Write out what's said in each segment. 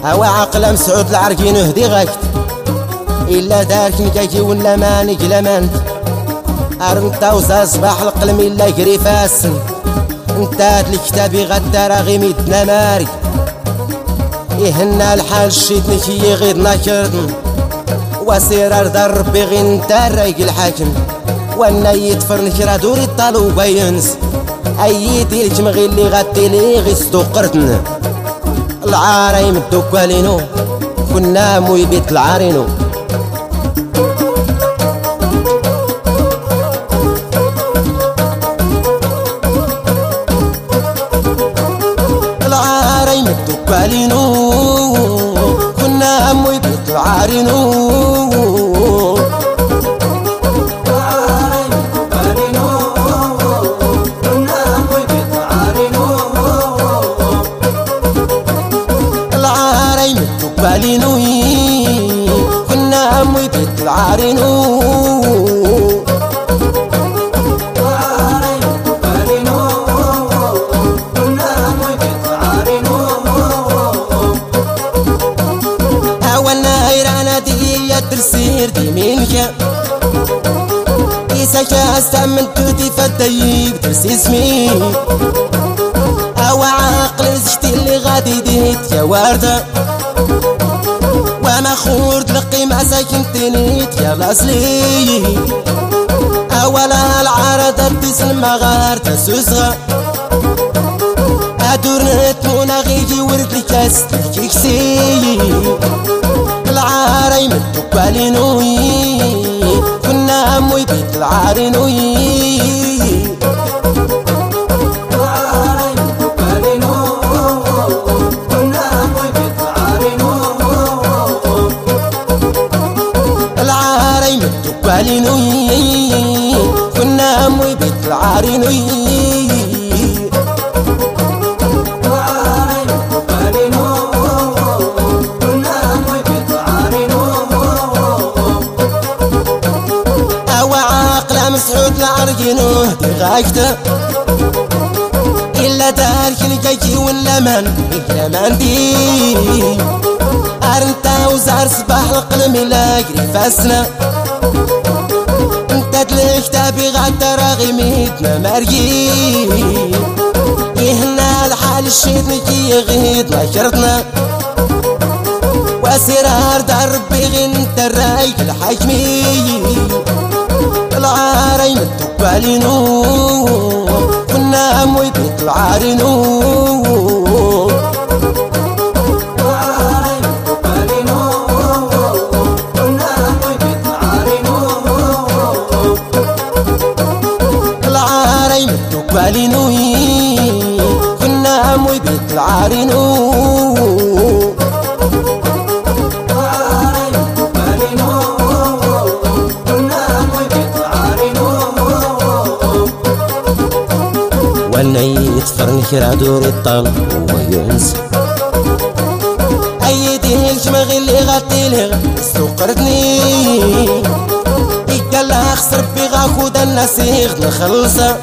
هوا عقل مسعود العرقين هدي غاكت إلا دارك نكاكي ولا ما نقلمانت أرنتا وزا صباح القلم إلا قري فاسن انتات الكتابي غدا راغي ميدنا مارك يهنا الحال شيتنك يغيضنا كردن وسير أرض ربي غي نتا رايق الحاكم وانا يتفرنك راه دوري الطالو باينس أيدي لك مغي اللي غادي لي غي صدو قردن العاري مدوكالينو كنا موي بيت العارينو العاري مدوكالينو كنا موي بيت العارينو كنا أمي بيت العارينو هوانا هيرانا دي الدرسير دي منك إيسا كاستعملتو دي فدايب درسي اسمي هوا عقل زشتي اللي غادي ديت يا وردة وانا خور تلقي مع ساكن تنيت يا لاصلي اولا العارضة تسلم غار تسوسغا ادورنت مونا غيجي ورد الكاس تكيكسي العاري مدوكالينوي كنا اموي بيت العارينوي كنا أموي بيت العارينوي أوا عاقلة مسعود العرقينو دي غاكتة إلا دارك نكاكي ولا من دي أرنتا وزار صباح القلم إلا قري فاسنا انتات الكتابي غدا راغي ميتنا مارقي يهنا الحال الشيطنك يغيضنا كرتنا وسرار دار ربي غي انت الرايق الحاكمي العاري مدوكالينو كنا أموي بيت العارينو كنا أموي بيت العارينو وانا يتفرنك راه دوري الطال هو ينسى ايدي الجماغ اللي غادي لي سوقرتني قال لها خسر بي غاخد الناس يغد نخلصها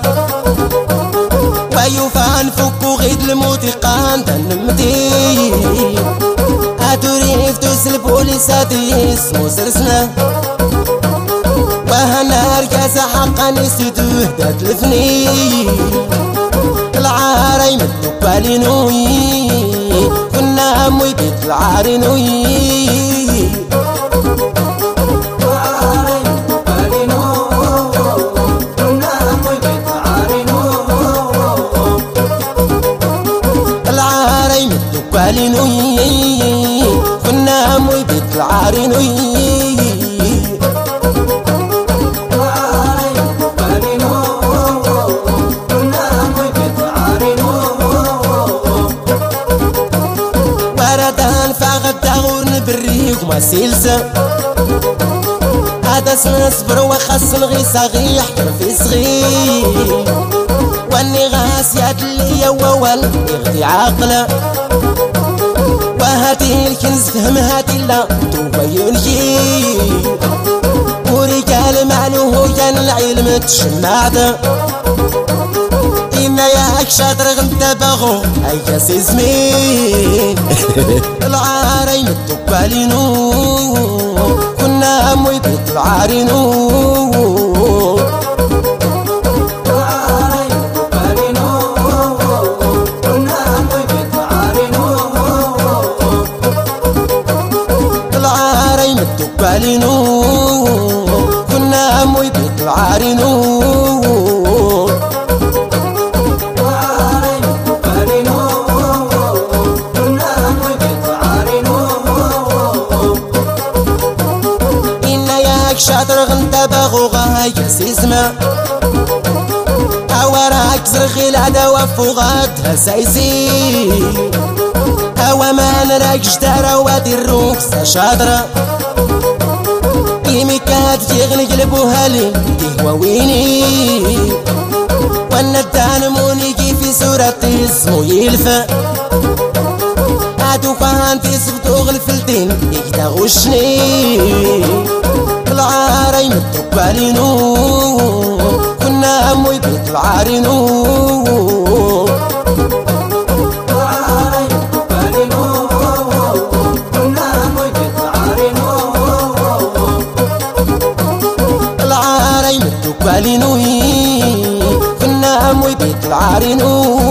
ويوفى نفكو غيد الموتيقان دنمتي ادوري فتوس البوليس هادي اسمو سرسنا وهنا ركاسة حقا نسيتوه دات الفني العاري مدوكالينوي كنا أموي بيت العارينوي كنا أموي بيت العارينوي وردان فغدا غورن بالريق وما سيلسة هذا اسمه صبر وخاص الغي صغير يحكر في صغير واني غاس ياد اللي ووال يغدي عاقله وهاتي الكنز فهم هاتي لا تبين شي ورجال معلوه كان العلم تشمعته إنا ياك شاطر غنت باغو هيا سي زمين العاري مدو بالينو كنا موي بيت العارينو بالينو كنا موي بيت العارينو إنا ياك شاطر غنت باغو غاية سيزما هواراك زرغي العداوة فوغاتها سايزي هوا ما نراك جدارة وادي الروكسة شاطرة كيمي كات يغني قلبوها لي تهواويني وانا الدانموني كي في صورتي اسمو يلفى هادو فانتي سبتو غلفلتين يكدا غشني العاري مدو بالينو كنا موي بيت العارينو بالينو كنا موي بيت العارينو